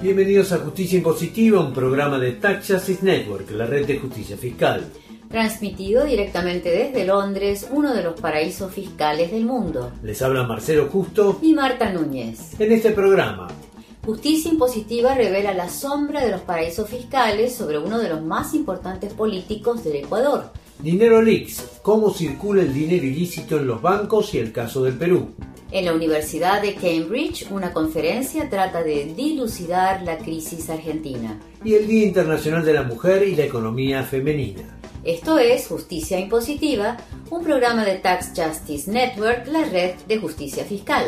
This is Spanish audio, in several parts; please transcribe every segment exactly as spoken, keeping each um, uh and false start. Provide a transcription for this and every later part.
Bienvenidos a Justicia Impositiva, un programa de Tax Justice Network, la red de justicia fiscal. Transmitido directamente desde Londres, uno de los paraísos fiscales del mundo. Les habla Marcelo Justo y Marta Núñez. En este programa, Justicia Impositiva revela la sombra de los paraísos fiscales sobre uno de los más importantes políticos del Ecuador. Dinero Leaks, cómo circula el dinero ilícito en los bancos y el caso del Perú. En la Universidad de Cambridge, una conferencia trata de dilucidar la crisis argentina. Y el Día Internacional de la Mujer y la Economía Femenina. Esto es Justicia Impositiva, un programa de Tax Justice Network, la red de justicia fiscal.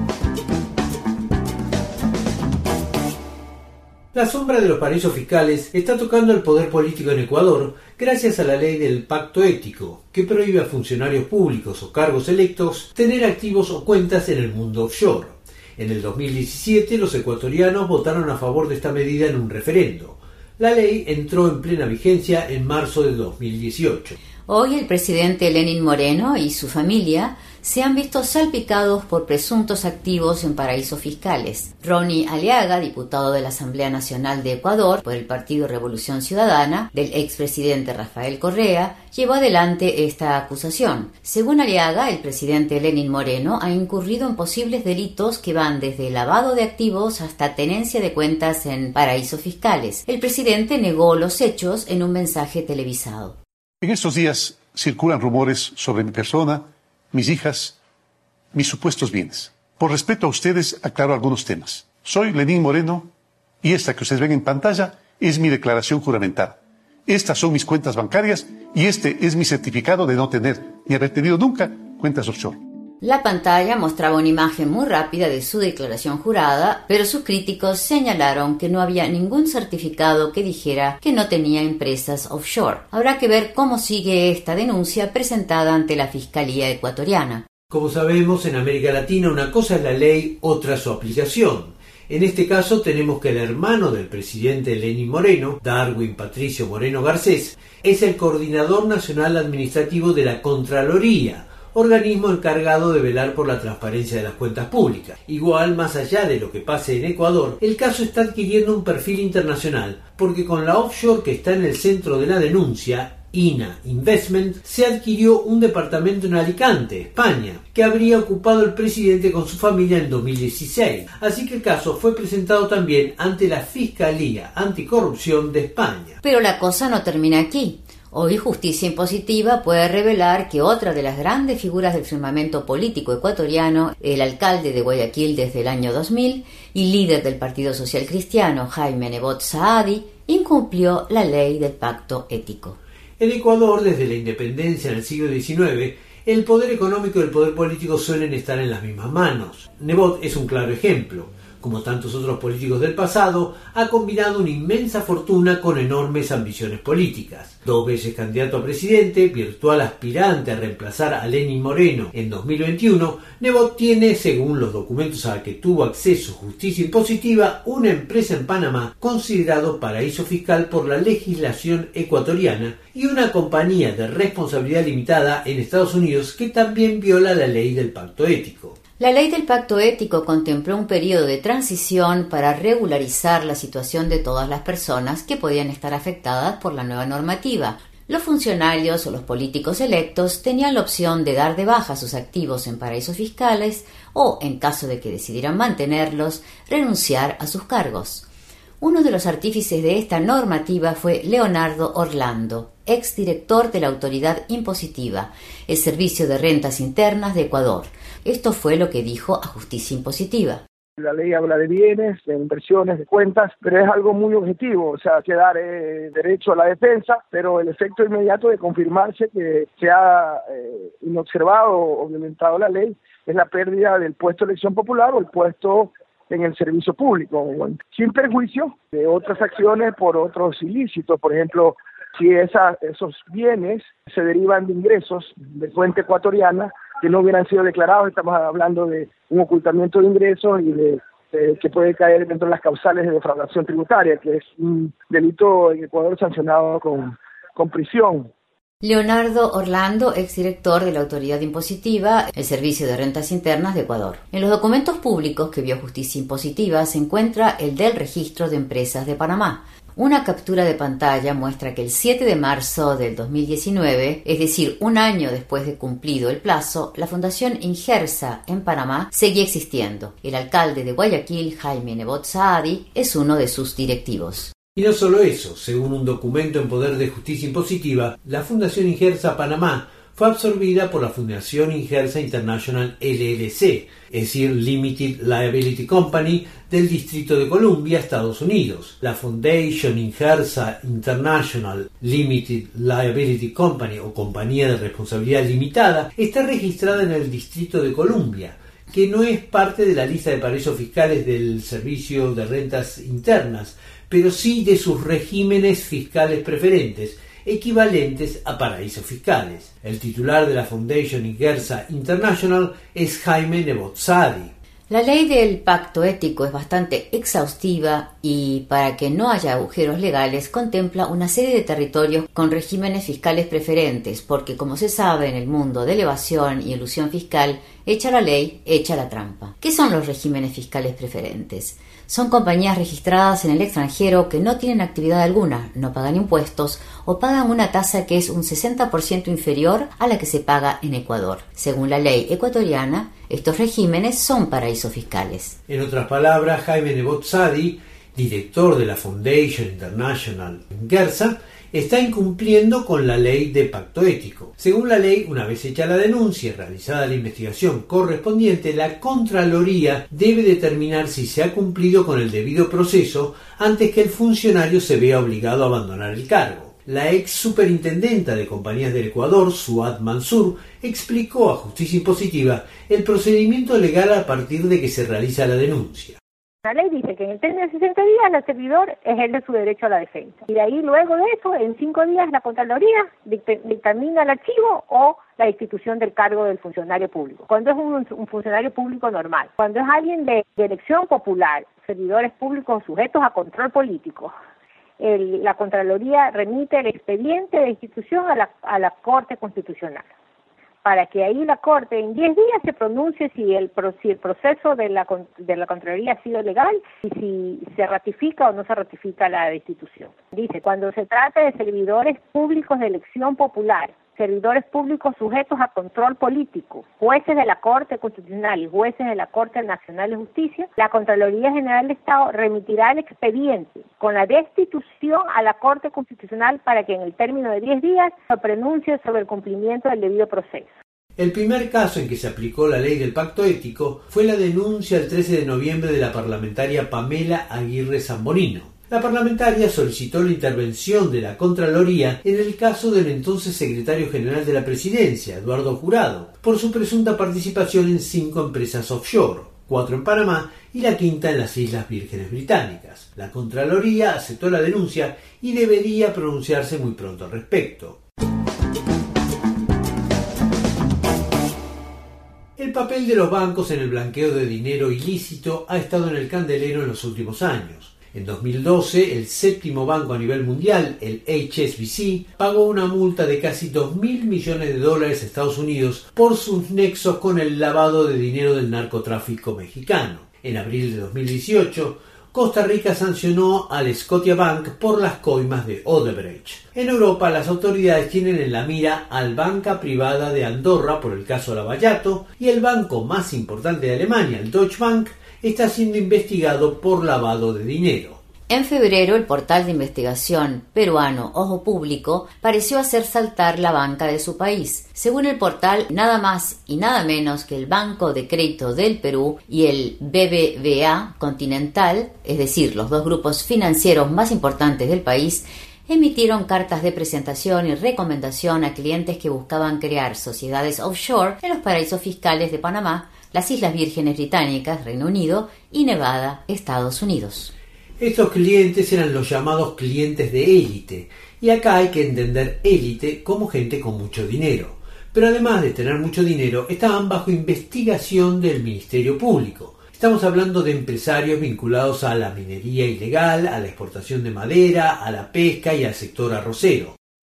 La sombra de los paraísos fiscales está tocando el poder político en Ecuador gracias a la ley del pacto ético, que prohíbe a funcionarios públicos o cargos electos tener activos o cuentas en el mundo offshore. En el dos mil diecisiete, los ecuatorianos votaron a favor de esta medida en un referendo. La ley entró en plena vigencia en marzo de dos mil dieciocho. Hoy el presidente Lenín Moreno y su familia se han visto salpicados por presuntos activos en paraísos fiscales. Ronnie Aliaga, diputado de la Asamblea Nacional de Ecuador por el Partido Revolución Ciudadana, del expresidente Rafael Correa, llevó adelante esta acusación. Según Aliaga, el presidente Lenín Moreno ha incurrido en posibles delitos que van desde lavado de activos hasta tenencia de cuentas en paraísos fiscales. El presidente negó los hechos en un mensaje televisado. En estos días circulan rumores sobre mi persona, mis hijas, mis supuestos bienes. Por respeto a ustedes, aclaro algunos temas. Soy Lenín Moreno y esta que ustedes ven en pantalla es mi declaración juramentada. Estas son mis cuentas bancarias y este es mi certificado de no tener ni haber tenido nunca cuentas offshore. La pantalla mostraba una imagen muy rápida de su declaración jurada, pero sus críticos señalaron que no había ningún certificado que dijera que no tenía empresas offshore. Habrá que ver cómo sigue esta denuncia presentada ante la Fiscalía ecuatoriana. Como sabemos, en América Latina una cosa es la ley, otra su aplicación. En este caso tenemos que el hermano del presidente Lenín Moreno, Darwin Patricio Moreno Garcés, es el coordinador nacional administrativo de la Contraloría, organismo encargado de velar por la transparencia de las cuentas públicas. Igual, más allá de lo que pase en Ecuador, el caso está adquiriendo un perfil internacional, porque con la offshore que está en el centro de la denuncia, I N A Investment, se adquirió un departamento en Alicante, España, que habría ocupado el presidente con su familia en dos mil dieciséis. Así que el caso fue presentado también ante la Fiscalía Anticorrupción de España. Pero la cosa no termina aquí. Hoy Justicia Impositiva puede revelar que otra de las grandes figuras del firmamento político ecuatoriano, el alcalde de Guayaquil desde el año dos mil y líder del Partido Social Cristiano, Jaime Nebot Saadi, incumplió la ley del pacto ético. En Ecuador, desde la independencia en el siglo diecinueve, el poder económico y el poder político suelen estar en las mismas manos. Nebot es un claro ejemplo. Como tantos otros políticos del pasado, ha combinado una inmensa fortuna con enormes ambiciones políticas. Dos veces candidato a presidente, virtual aspirante a reemplazar a Lenín Moreno en dos mil veintiuno, Nebot tiene, según los documentos a que tuvo acceso Justicia Impositiva, una empresa en Panamá considerado paraíso fiscal por la legislación ecuatoriana y una compañía de responsabilidad limitada en Estados Unidos que también viola la ley del pacto ético. La ley del pacto ético contempló un periodo de transición para regularizar la situación de todas las personas que podían estar afectadas por la nueva normativa. Los funcionarios o los políticos electos tenían la opción de dar de baja sus activos en paraísos fiscales o, en caso de que decidieran mantenerlos, renunciar a sus cargos. Uno de los artífices de esta normativa fue Leonardo Orlando, exdirector de la Autoridad Impositiva, el Servicio de Rentas Internas de Ecuador. Esto fue lo que dijo a Justicia Impositiva. La ley habla de bienes, de inversiones, de cuentas, pero es algo muy objetivo, o sea, hay que dar eh, derecho a la defensa, pero el efecto inmediato de confirmarse que se ha eh, inobservado o violentado la ley es la pérdida del puesto de elección popular o el puesto en el servicio público, bueno, sin perjuicio de otras acciones por otros ilícitos. Por ejemplo, si esa, esos bienes se derivan de ingresos de fuente ecuatoriana que no hubieran sido declarados, estamos hablando de un ocultamiento de ingresos y de, de que puede caer dentro de las causales de defraudación tributaria, que es un delito en Ecuador sancionado con, con prisión. Leonardo Orlando, exdirector de la Autoridad Impositiva, el Servicio de Rentas Internas de Ecuador. En los documentos públicos que vio Justicia Impositiva se encuentra el del Registro de Empresas de Panamá. Una captura de pantalla muestra que el siete de marzo del dos mil diecinueve, es decir, un año después de cumplido el plazo, la Fundación Ingersa en Panamá seguía existiendo. El alcalde de Guayaquil, Jaime Nebot Saadi, es uno de sus directivos. Y no solo eso, según un documento en poder de Justicia Impositiva, la Fundación Ingersa Panamá fue absorbida por la Fundación Ingersa International L L C, es decir, Limited Liability Company del Distrito de Columbia, Estados Unidos. La Foundation Ingersa International Limited Liability Company, o Compañía de Responsabilidad Limitada, está registrada en el Distrito de Columbia, que no es parte de la lista de paraísos fiscales del Servicio de Rentas Internas, pero sí de sus regímenes fiscales preferentes, equivalentes a paraísos fiscales. El titular de la Foundation Ingersa International es Jaime Nebot Saadi. La ley del pacto ético es bastante exhaustiva y, para que no haya agujeros legales, contempla una serie de territorios con regímenes fiscales preferentes, porque, como se sabe en el mundo de la evasión y elusión fiscal, echa la ley, echa la trampa. ¿Qué son los regímenes fiscales preferentes? Son compañías registradas en el extranjero que no tienen actividad alguna, no pagan impuestos o pagan una tasa que es un sesenta por ciento inferior a la que se paga en Ecuador. Según la ley ecuatoriana, estos regímenes son paraísos fiscales. En otras palabras, Jaime Nebot Saadi, director de la Foundation International Ingersa, está incumpliendo con la ley de pacto ético. Según la ley, una vez hecha la denuncia y realizada la investigación correspondiente, la Contraloría debe determinar si se ha cumplido con el debido proceso antes que el funcionario se vea obligado a abandonar el cargo. La ex superintendenta de compañías del Ecuador, Suad Mansur, explicó a Justicia Impositiva el procedimiento legal a partir de que se realiza la denuncia. La ley dice que en el término de sesenta días el servidor ejerce su derecho a la defensa. Y de ahí, luego de eso, en cinco días la Contraloría dictamina el archivo o la destitución del cargo del funcionario público. Cuando es un, un funcionario público normal. Cuando es alguien de, de elección popular, servidores públicos sujetos a control político, el, la Contraloría remite el expediente de destitución a la, a la Corte Constitucional, para que ahí la Corte en diez días se pronuncie si el, si el proceso de la, de la Contraloría ha sido legal y si se ratifica o no se ratifica la destitución. Dice, cuando se trata de servidores públicos de elección popular, servidores públicos sujetos a control político, jueces de la Corte Constitucional y jueces de la Corte Nacional de Justicia, la Contraloría General del Estado remitirá el expediente con la destitución a la Corte Constitucional para que en el término de diez días se pronuncie sobre el cumplimiento del debido proceso. El primer caso en que se aplicó la ley del pacto ético fue la denuncia el trece de noviembre de la parlamentaria Pamela Aguirre Zambonino. La parlamentaria solicitó la intervención de la Contraloría en el caso del entonces secretario general de la Presidencia, Eduardo Jurado, por su presunta participación en cinco empresas offshore, cuatro en Panamá y la quinta en las Islas Vírgenes Británicas. La Contraloría aceptó la denuncia y debería pronunciarse muy pronto al respecto. El papel de los bancos en el blanqueo de dinero ilícito ha estado en el candelero en los últimos años. En dos mil doce, el séptimo banco a nivel mundial, el H S B C, pagó una multa de casi dos mil millones de dólares a Estados Unidos por sus nexos con el lavado de dinero del narcotráfico mexicano. En abril de dos mil dieciocho, Costa Rica sancionó al Scotiabank por las coimas de Odebrecht. En Europa, las autoridades tienen en la mira al Banca Privada de Andorra por el caso Lavallato y el banco más importante de Alemania, el Deutsche Bank, está siendo investigado por lavado de dinero. En febrero, el portal de investigación peruano Ojo Público pareció hacer saltar la banca de su país. Según el portal, nada más y nada menos que el Banco de Crédito del Perú y el B B V A Continental, es decir, los dos grupos financieros más importantes del país, emitieron cartas de presentación y recomendación a clientes que buscaban crear sociedades offshore en los paraísos fiscales de Panamá, las Islas Vírgenes Británicas, Reino Unido y Nevada, Estados Unidos. Estos clientes eran los llamados clientes de élite, y acá hay que entender élite como gente con mucho dinero. Pero además de tener mucho dinero, estaban bajo investigación del Ministerio Público. Estamos hablando de empresarios vinculados a la minería ilegal, a la exportación de madera, a la pesca y al sector arrocero.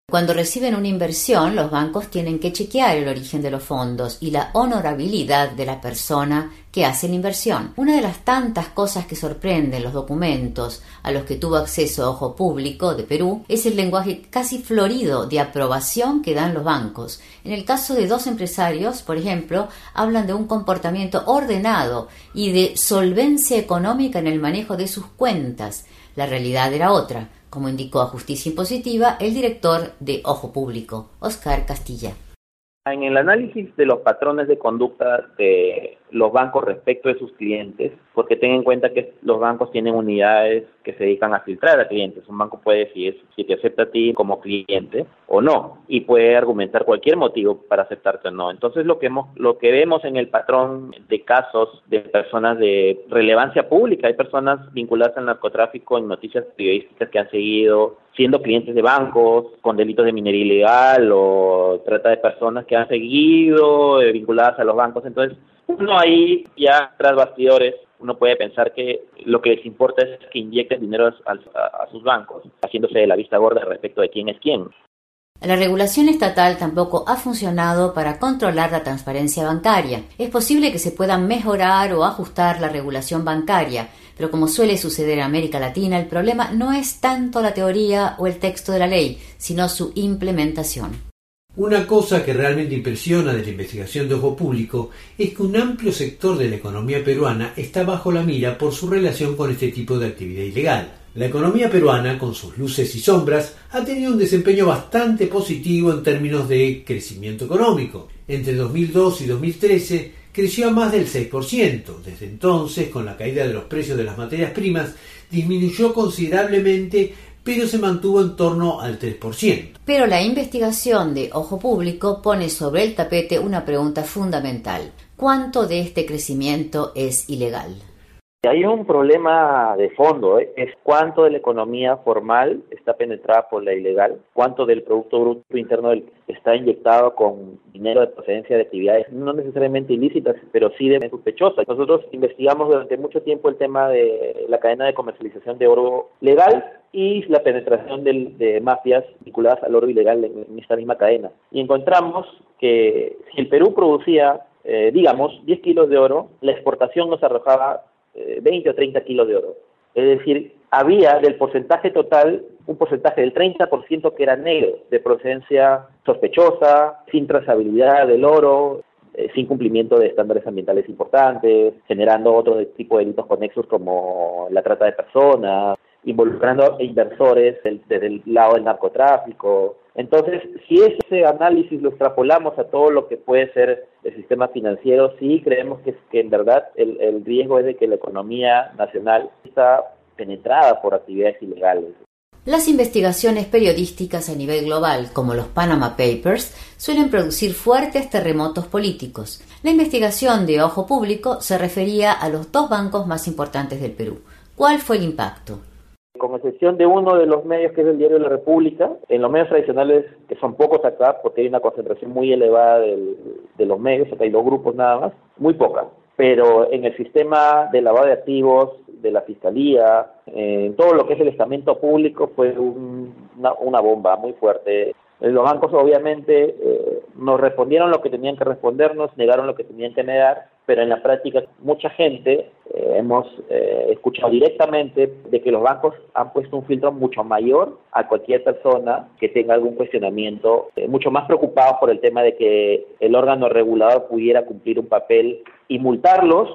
Cuando reciben una inversión, los bancos tienen que chequear el origen de los fondos y la honorabilidad de la persona que hace la inversión. Una de las tantas cosas que sorprenden los documentos a los que tuvo acceso Ojo Público de Perú es el lenguaje casi florido de aprobación que dan los bancos. En el caso de dos empresarios, por ejemplo, hablan de un comportamiento ordenado y de solvencia económica en el manejo de sus cuentas. La realidad era otra, como indicó a Justicia Impositiva el director de Ojo Público, Oscar Castilla. En el análisis de los patrones de conducta de los bancos respecto de sus clientes, porque ten en cuenta que los bancos tienen unidades que se dedican a filtrar a clientes. Un banco puede decidir si te acepta a ti como cliente o no, y puede argumentar cualquier motivo para aceptarte o no. Entonces lo que hemos, lo que vemos en el patrón de casos de personas de relevancia pública, hay personas vinculadas al narcotráfico en noticias periodísticas que han seguido siendo clientes de bancos con delitos de minería ilegal o trata de personas que han seguido eh, vinculadas a los bancos. Entonces uno ahí ya tras bastidores uno puede pensar que lo que les importa es que inyecten dinero a, a, a sus bancos, haciéndose de la vista gorda respecto de quién es quién. La regulación estatal tampoco ha funcionado para controlar la transparencia bancaria. Es posible que se pueda mejorar o ajustar la regulación bancaria, pero como suele suceder en América Latina, el problema no es tanto la teoría o el texto de la ley, sino su implementación. Una cosa que realmente impresiona de la investigación de Ojo Público es que un amplio sector de la economía peruana está bajo la mira por su relación con este tipo de actividad ilegal. La economía peruana, con sus luces y sombras, ha tenido un desempeño bastante positivo en términos de crecimiento económico. Entre dos mil dos y dos mil trece creció a más del seis por ciento. Desde entonces, con la caída de los precios de las materias primas, disminuyó considerablemente, pero se mantuvo en torno al tres por ciento. Pero la investigación de Ojo Público pone sobre el tapete una pregunta fundamental. ¿Cuánto de este crecimiento es ilegal? Hay un problema de fondo, ¿eh? Es cuánto de la economía formal está penetrada por la ilegal, cuánto del Producto Bruto Interno está inyectado con dinero de procedencia de actividades no necesariamente ilícitas, pero sí de sospechosas. Nosotros investigamos durante mucho tiempo el tema de la cadena de comercialización de oro legal y la penetración de, de mafias vinculadas al oro ilegal en, en esta misma cadena. Y encontramos que si el Perú producía, eh, digamos, diez kilos de oro, la exportación nos arrojaba veinte o treinta kilos de oro. Es decir, había del porcentaje total un porcentaje del treinta por ciento que era negro, de procedencia sospechosa, sin trazabilidad del oro, eh, sin cumplimiento de estándares ambientales importantes, generando otro tipo de delitos conexos como la trata de personas, involucrando inversores del, del lado del narcotráfico. Entonces, si ese análisis lo extrapolamos a todo lo que puede ser el sistema financiero, sí creemos que, que en verdad el, el riesgo es de que la economía nacional está penetrada por actividades ilegales. Las investigaciones periodísticas a nivel global, como los Panama Papers, suelen producir fuertes terremotos políticos. La investigación de Ojo Público se refería a los dos bancos más importantes del Perú. ¿Cuál fue el impacto? Con excepción de uno de los medios que es el Diario de la República, en los medios tradicionales, que son pocos acá, porque hay una concentración muy elevada del, de los medios, acá hay dos grupos nada más, muy poca. Pero en el sistema de lavado de activos, de la Fiscalía, eh, en todo lo que es el estamento público fue un, una, una bomba muy fuerte. Los bancos obviamente eh, nos respondieron lo que tenían que respondernos, negaron lo que tenían que negar, pero en la práctica mucha gente eh, hemos eh, escuchado directamente de que los bancos han puesto un filtro mucho mayor a cualquier persona que tenga algún cuestionamiento, eh, mucho más preocupados por el tema de que el órgano regulador pudiera cumplir un papel y multarlos.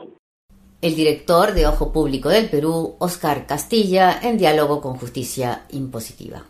El director de Ojo Público del Perú, Oscar Castilla, en diálogo con Justicia Impositiva.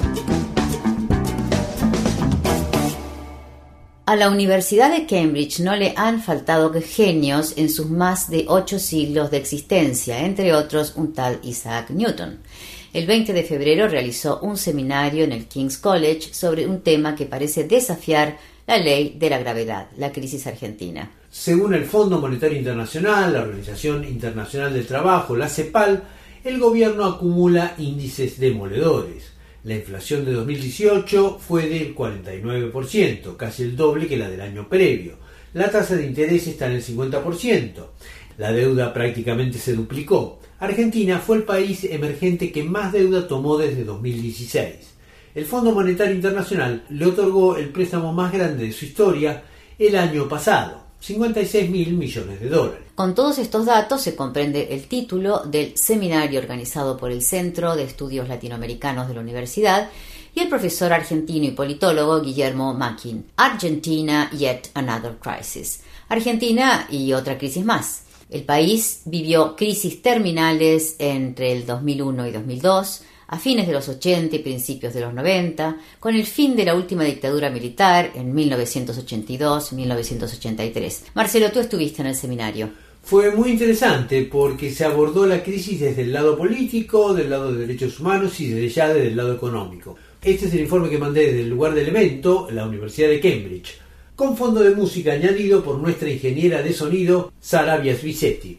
A la Universidad de Cambridge no le han faltado genios en sus más de ocho siglos de existencia, entre otros un tal Isaac Newton. El veinte de febrero realizó un seminario en el King's College sobre un tema que parece desafiar la ley de la gravedad, la crisis argentina. Según el Fondo Monetario Internacional, la Organización Internacional del Trabajo, la CEPAL, el gobierno acumula índices demoledores. La inflación de dos mil dieciocho fue del cuarenta y nueve por ciento, casi el doble que la del año previo. La tasa de interés está en el cincuenta por ciento. La deuda prácticamente se duplicó. Argentina fue el país emergente que más deuda tomó desde dos mil dieciséis. El Fondo Monetario Internacional le otorgó el préstamo más grande de su historia el año pasado, cincuenta y seis mil millones de dólares. Con todos estos datos se comprende el título del seminario organizado por el Centro de Estudios Latinoamericanos de la Universidad y el profesor argentino y politólogo Guillermo Mackin. Argentina, Yet Another Crisis. Argentina y otra crisis más. El país vivió crisis terminales entre el dos mil uno y dos mil dos, a fines de los ochenta y principios de los noventa, con el fin de la última dictadura militar en mil novecientos ochenta y dos a mil novecientos ochenta y tres. Marcelo, tú estuviste en el seminario. Fue muy interesante porque se abordó la crisis desde el lado político, del lado de derechos humanos y desde ya desde el lado económico. Este es el informe que mandé desde el lugar del evento, la Universidad de Cambridge, con fondo de música añadido por nuestra ingeniera de sonido, Sara Biasvicetti.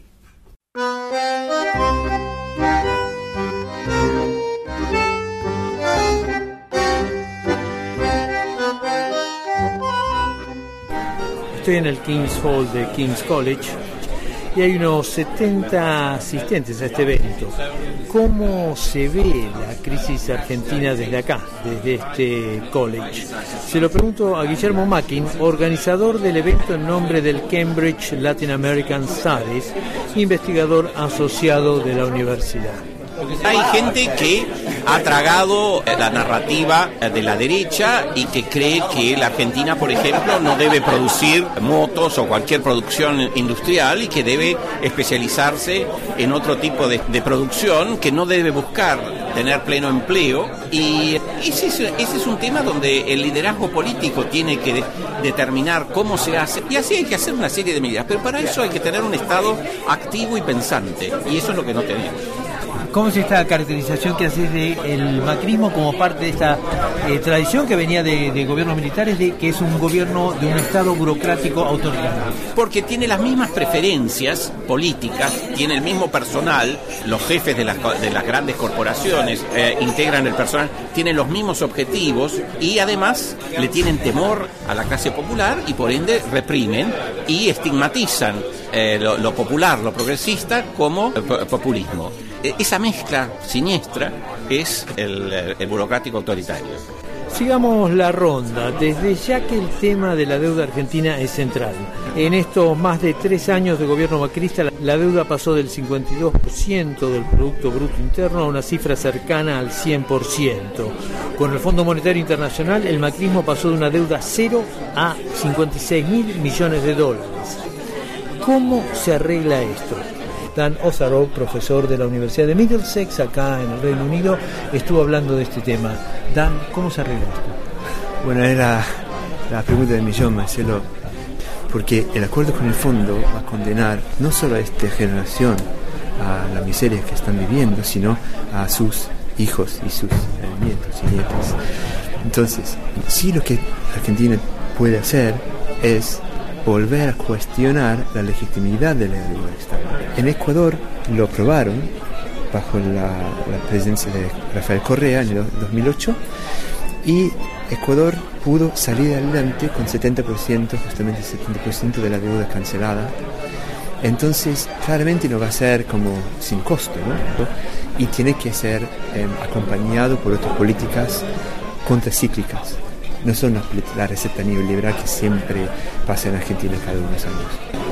Estoy en el King's Hall de King's College y hay unos setenta asistentes a este evento. ¿Cómo se ve la crisis argentina desde acá, desde este college? Se lo pregunto a Guillermo Mackin, organizador del evento en nombre del Cambridge Latin American Studies, investigador asociado de la universidad. Hay gente que ha tragado la narrativa de la derecha y que cree que la Argentina, por ejemplo, no debe producir motos o cualquier producción industrial y que debe especializarse en otro tipo de, de producción, que no debe buscar tener pleno empleo. Y ese es, ese es un tema donde el liderazgo político tiene que de, determinar cómo se hace. Y así hay que hacer una serie de medidas, pero para eso hay que tener un Estado activo y pensante, y eso es lo que no tenemos. ¿Cómo es esta caracterización que haces del macrismo como parte de esta eh, tradición que venía de, de gobiernos militares, de que es un gobierno de un Estado burocrático autoritario? Porque tiene las mismas preferencias políticas, tiene el mismo personal, los jefes de las, de las grandes corporaciones eh, integran el personal, tienen los mismos objetivos y además le tienen temor a la clase popular y por ende reprimen y estigmatizan eh, lo, lo popular, lo progresista como eh, populismo. Esa mezcla siniestra es el, el burocrático autoritario. Sigamos la ronda, desde ya que el tema de la deuda argentina es central. En estos más de tres años de gobierno macrista, la deuda pasó del cincuenta y dos por ciento del Producto Bruto Interno a una cifra cercana al cien por ciento. Con el Fondo Monetario Internacional, el macrismo pasó de una deuda cero a cincuenta y seis mil millones de dólares. ¿Cómo se arregla esto? Dan Ozarov, profesor de la Universidad de Middlesex, acá en el Reino Unido, estuvo hablando de este tema. Dan, ¿cómo se arregla esto? Bueno, era la pregunta del millón, Marcelo, porque el acuerdo con el fondo va a condenar no solo a esta generación a la miseria que están viviendo, sino a sus hijos y sus eh, nietos y nietas. Entonces, sí, lo que Argentina puede hacer es volver a cuestionar la legitimidad de la deuda externa. En Ecuador lo aprobaron bajo la, la presidencia de Rafael Correa en el dos mil ocho y Ecuador pudo salir adelante con setenta por ciento, justamente setenta por ciento de la deuda cancelada. Entonces, claramente no va a ser como sin costo, ¿no? Y tiene que ser eh, acompañado por otras políticas contracíclicas. No son las, la receta neoliberal que siempre pasa en Argentina cada unos años.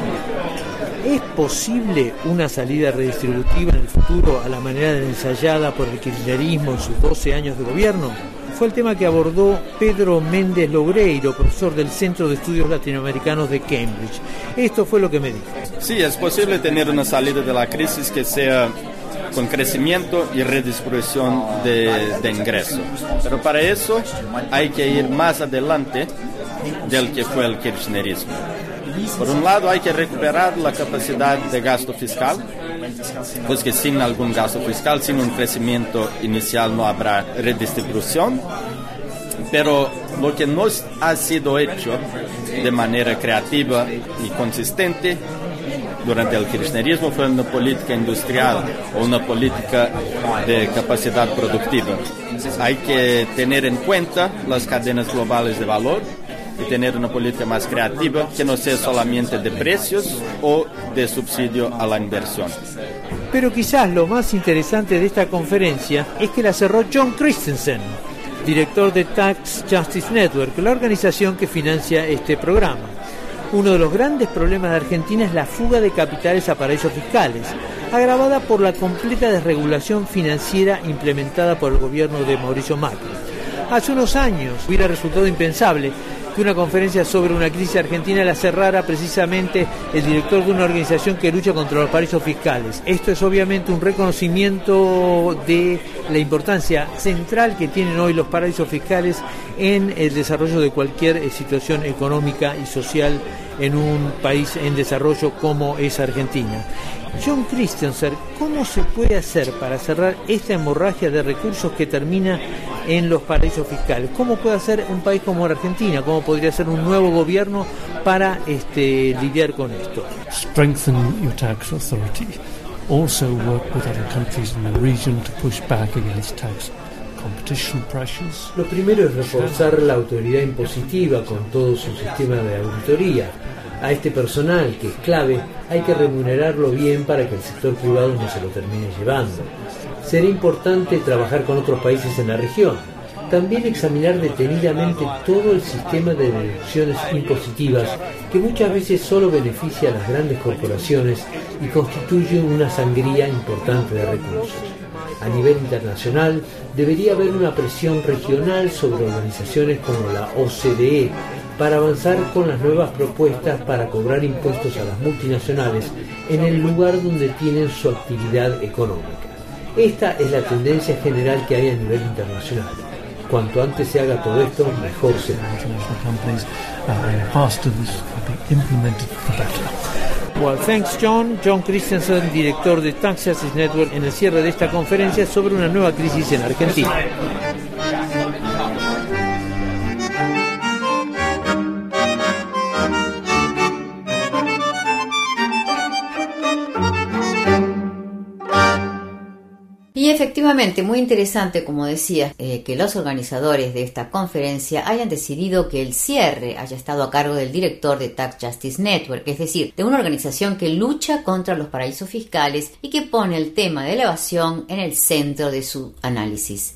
¿Es posible una salida redistributiva en el futuro a la manera ensayada por el kirchnerismo en sus doce años de gobierno? Fue el tema que abordó Pedro Méndez Logreiro, profesor del Centro de Estudios Latinoamericanos de Cambridge. Esto fue lo que me dijo. Sí, es posible tener una salida de la crisis que sea con crecimiento y redistribución de, de ingresos. Pero para eso hay que ir más adelante del que fue el kirchnerismo. Por un lado, hay que recuperar la capacidad de gasto fiscal, pues que sin algún gasto fiscal, sin un crecimiento inicial, no habrá redistribución. Pero lo que no ha sido hecho de manera creativa y consistente durante el kirchnerismo fue una política industrial o una política de capacidad productiva. Hay que tener en cuenta las cadenas globales de valor y tener una política más creativa que no sea solamente de precios o de subsidio a la inversión. Pero quizás lo más interesante de esta conferencia es que la cerró John Christensen, director de Tax Justice Network, la organización que financia este programa. Uno de los grandes problemas de Argentina es la fuga de capitales a paraísos fiscales, agravada por la completa desregulación financiera implementada por el gobierno de Mauricio Macri. Hace unos años hubiera resultado impensable que una conferencia sobre una crisis argentina la cerrara precisamente el director de una organización que lucha contra los paraísos fiscales. Esto es obviamente un reconocimiento de la importancia central que tienen hoy los paraísos fiscales en el desarrollo de cualquier situación económica y social en un país en desarrollo como es Argentina. John Christensen, ¿cómo se puede hacer para cerrar esta hemorragia de recursos que termina en los paraísos fiscales? ¿Cómo puede hacer un país como Argentina? ¿Cómo podría ser un nuevo gobierno para este, lidiar con esto? Strengthen your tax authority. Also work with other countries in the region to push back against tax competition pressures. Lo primero es reforzar la autoridad impositiva con todo su sistema de auditoría. A este personal, que es clave, hay que remunerarlo bien para que el sector privado no se lo termine llevando. Será importante trabajar con otros países en la región. También examinar detenidamente todo el sistema de deducciones impositivas, que muchas veces solo beneficia a las grandes corporaciones y constituye una sangría importante de recursos. A nivel internacional, debería haber una presión regional sobre organizaciones como la O C D E, para avanzar con las nuevas propuestas para cobrar impuestos a las multinacionales en el lugar donde tienen su actividad económica. Esta es la tendencia general que hay a nivel internacional. Cuanto antes se haga todo esto, mejor será. Well, thanks John. John Christensen, director de Tax Justice Network, en el cierre de esta conferencia sobre una nueva crisis en Argentina. Y efectivamente, muy interesante, como decía, eh, que los organizadores de esta conferencia hayan decidido que el cierre haya estado a cargo del director de Tax Justice Network, es decir, de una organización que lucha contra los paraísos fiscales y que pone el tema de la evasión en el centro de su análisis.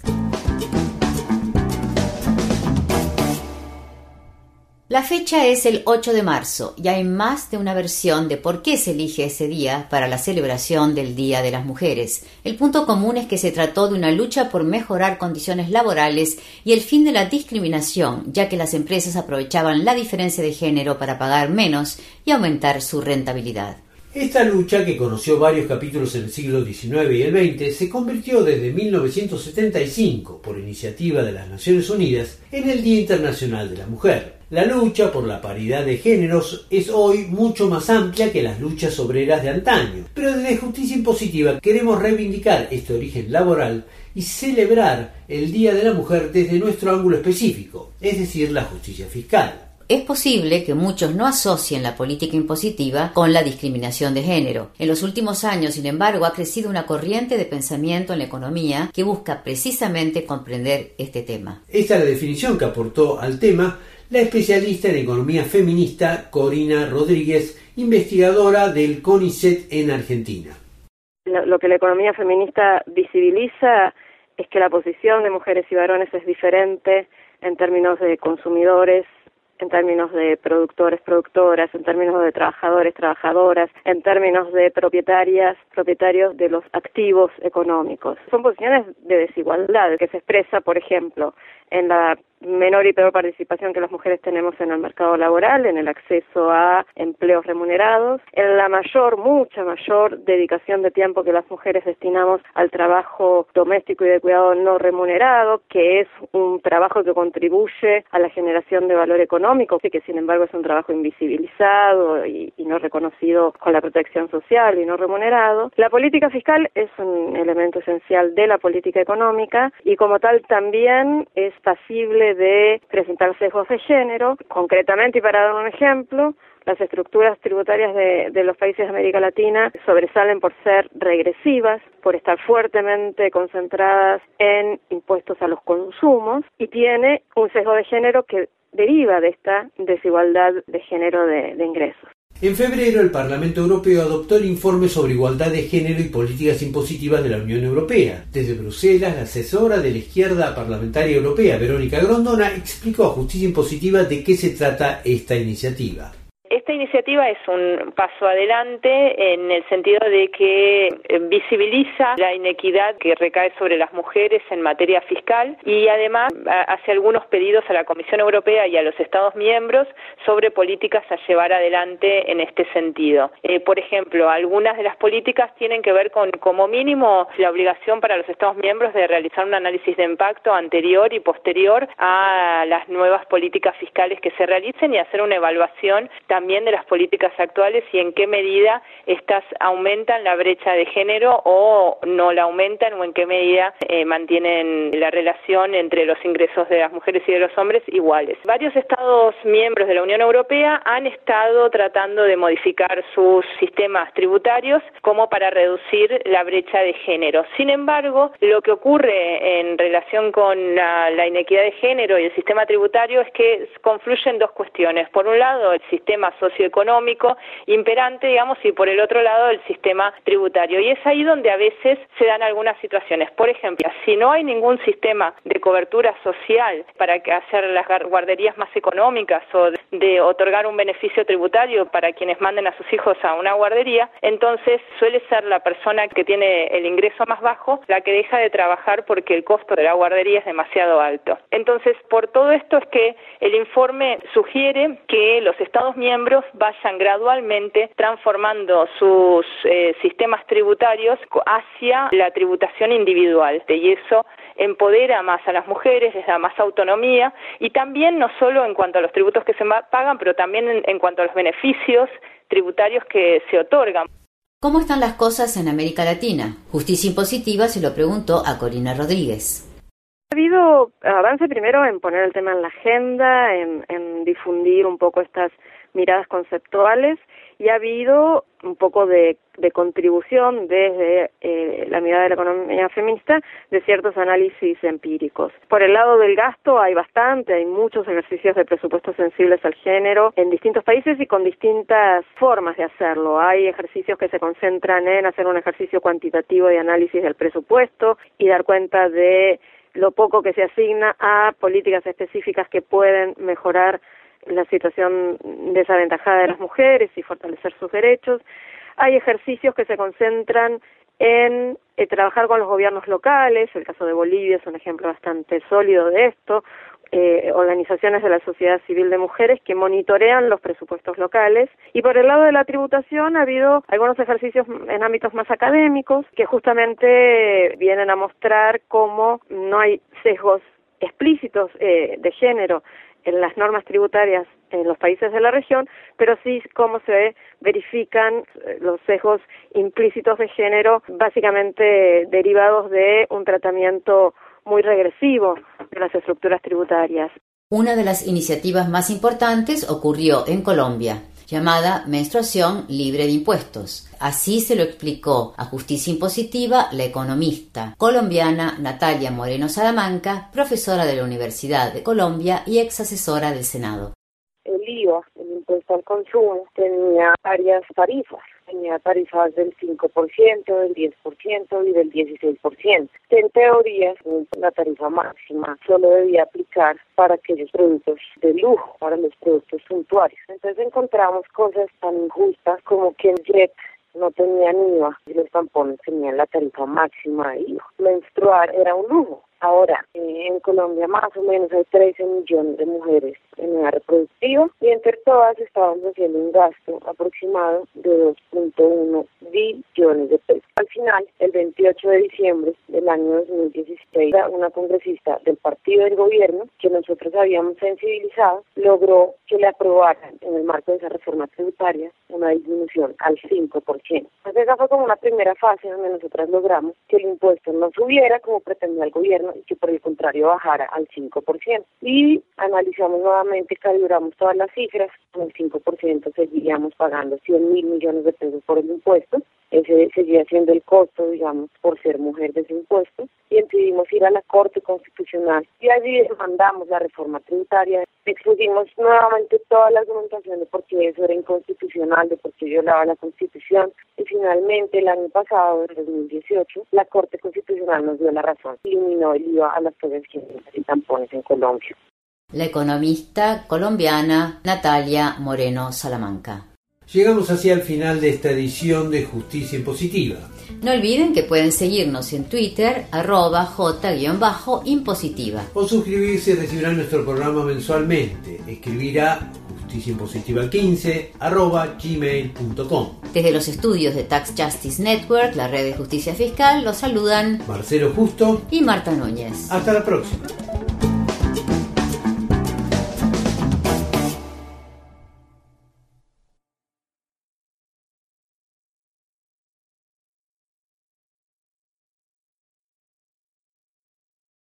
La fecha es el ocho de marzo y hay más de una versión de por qué se elige ese día para la celebración del Día de las Mujeres. El punto común es que se trató de una lucha por mejorar condiciones laborales y el fin de la discriminación, ya que las empresas aprovechaban la diferencia de género para pagar menos y aumentar su rentabilidad. Esta lucha, que conoció varios capítulos en el siglo diecinueve y el veinte, se convirtió desde mil novecientos setenta y cinco, por iniciativa de las Naciones Unidas, en el Día Internacional de la Mujer. La lucha por la paridad de géneros es hoy mucho más amplia que las luchas obreras de antaño, pero desde Justicia Impositiva queremos reivindicar este origen laboral y celebrar el Día de la Mujer desde nuestro ángulo específico, es decir, la justicia fiscal. Es posible que muchos no asocien la política impositiva con la discriminación de género. En los últimos años, sin embargo, ha crecido una corriente de pensamiento en la economía que busca precisamente comprender este tema. Esta es la definición que aportó al tema la especialista en economía feminista Corina Rodríguez, investigadora del CONICET en Argentina. Lo, lo que la economía feminista visibiliza es que la posición de mujeres y varones es diferente en términos de consumidores, en términos de productores, productoras, en términos de trabajadores, trabajadoras, en términos de propietarias, propietarios de los activos económicos. Son posiciones de desigualdad que se expresa, por ejemplo, en la menor y peor participación que las mujeres tenemos en el mercado laboral, en el acceso a empleos remunerados, en la mayor, mucha mayor dedicación de tiempo que las mujeres destinamos al trabajo doméstico y de cuidado no remunerado, que es un trabajo que contribuye a la generación de valor económico, que sin embargo es un trabajo invisibilizado y, y no reconocido con la protección social y no remunerado. La política fiscal es un elemento esencial de la política económica y como tal también es pasible de presentar sesgos de género. Concretamente, y para dar un ejemplo, las estructuras tributarias de, de los países de América Latina sobresalen por ser regresivas, por estar fuertemente concentradas en impuestos a los consumos y tiene un sesgo de género que deriva de esta desigualdad de género de, de ingresos. En febrero, el Parlamento Europeo adoptó el informe sobre igualdad de género y políticas impositivas de la Unión Europea. Desde Bruselas, la asesora de la izquierda parlamentaria europea, Verónica Grondona, explicó a Justicia Impositiva de qué se trata esta iniciativa. Esta iniciativa es un paso adelante en el sentido de que visibiliza la inequidad que recae sobre las mujeres en materia fiscal y además hace algunos pedidos a la Comisión Europea y a los Estados miembros sobre políticas a llevar adelante en este sentido. Eh, por ejemplo, algunas de las políticas tienen que ver con, como mínimo, la obligación para los Estados miembros de realizar un análisis de impacto anterior y posterior a las nuevas políticas fiscales que se realicen y hacer una evaluación también de las políticas actuales y en qué medida estas aumentan la brecha de género o no la aumentan o en qué medida eh, mantienen la relación entre los ingresos de las mujeres y de los hombres iguales. Varios Estados miembros de la Unión Europea han estado tratando de modificar sus sistemas tributarios como para reducir la brecha de género. Sin embargo, lo que ocurre en relación con la, la inequidad de género y el sistema tributario es que confluyen dos cuestiones. Por un lado, el sistema socioeconómico imperante, digamos, y por el otro lado el sistema tributario. Y es ahí donde a veces se dan algunas situaciones. Por ejemplo, si no hay ningún sistema de cobertura social para hacer las guarderías más económicas o de otorgar un beneficio tributario para quienes manden a sus hijos a una guardería, entonces suele ser la persona que tiene el ingreso más bajo la que deja de trabajar porque el costo de la guardería es demasiado alto. Entonces, por todo esto es que el informe sugiere que los Estados miembros vayan gradualmente transformando sus eh, sistemas tributarios hacia la tributación individual, y eso empodera más a las mujeres, les da más autonomía, y también no solo en cuanto a los tributos que se pagan, pero también en, en cuanto a los beneficios tributarios que se otorgan. ¿Cómo están las cosas en América Latina? Justicia Impositiva se lo preguntó a Corina Rodríguez. Ha habido avance primero en poner el tema en la agenda, en, en difundir un poco estas miradas conceptuales, y ha habido un poco de, de contribución desde eh, la mirada de la economía feminista de ciertos análisis empíricos. Por el lado del gasto hay bastante, hay muchos ejercicios de presupuesto sensibles al género en distintos países y con distintas formas de hacerlo. Hay ejercicios que se concentran en hacer un ejercicio cuantitativo de análisis del presupuesto y dar cuenta de lo poco que se asigna a políticas específicas que pueden mejorar la situación desaventajada de las mujeres y fortalecer sus derechos. Hay ejercicios que se concentran en eh, trabajar con los gobiernos locales, el caso de Bolivia es un ejemplo bastante sólido de esto, eh, organizaciones de la sociedad civil de mujeres que monitorean los presupuestos locales. Y por el lado de la tributación ha habido algunos ejercicios en ámbitos más académicos que justamente vienen a mostrar cómo no hay sesgos explícitos eh, de género en las normas tributarias en los países de la región, pero sí cómo se verifican los sesgos implícitos de género, básicamente derivados de un tratamiento muy regresivo de las estructuras tributarias. Una de las iniciativas más importantes ocurrió en Colombia, llamada Menstruación Libre de Impuestos. Así se lo explicó a Justicia Impositiva la economista colombiana Natalia Moreno Salamanca, profesora de la Universidad de Colombia y ex asesora del Senado. El I V A, el impuesto al consumo, tenía varias tarifas. Tenía tarifas del cinco por ciento, del diez por ciento y del dieciséis por ciento. En teoría, la tarifa máxima solo debía aplicar para aquellos productos de lujo, para los productos suntuarios. Entonces encontramos cosas tan injustas como que el jet no tenían I V A y los tampones tenían la tarifa máxima de I V A. Menstruar era un lujo. Ahora, eh, en Colombia más o menos hay trece millones de mujeres en edad reproductiva y entre todas estábamos haciendo un gasto aproximado de dos punto uno billones de pesos. Al final, el veintiocho de diciembre del año dos mil dieciséis, una congresista del partido del gobierno, que nosotros habíamos sensibilizado, logró que le aprobaran en el marco de esa reforma tributaria una disminución al cinco por ciento. Entonces esa fue como una primera fase donde nosotras logramos que el impuesto no subiera como pretendía el gobierno y que por el contrario bajara al cinco por ciento. Y analizamos nuevamente, calibramos todas las cifras, con el cinco por ciento seguiríamos pagando cien mil millones de pesos por el impuesto. ese seguía siendo el costo, digamos, por ser mujer de ese impuesto, y decidimos ir a la Corte Constitucional y allí demandamos la reforma tributaria. Expusimos nuevamente toda la argumentación de por qué eso era inconstitucional, de por qué violaba la Constitución, y finalmente el año pasado, en dos mil dieciocho, la Corte Constitucional nos dio la razón, eliminó el I V A a las toallas higiénicas y tampones en Colombia. La economista colombiana Natalia Moreno Salamanca. Llegamos así al final de esta edición de Justicia Impositiva. No olviden que pueden seguirnos en Twitter, arroba j-impositiva. O suscribirse y recibirán nuestro programa mensualmente. Escribirá justiciaimpositiva quince arroba gmail punto com. Desde los estudios de Tax Justice Network, la red de justicia fiscal, los saludan Marcelo Justo y Marta Núñez. Hasta la próxima.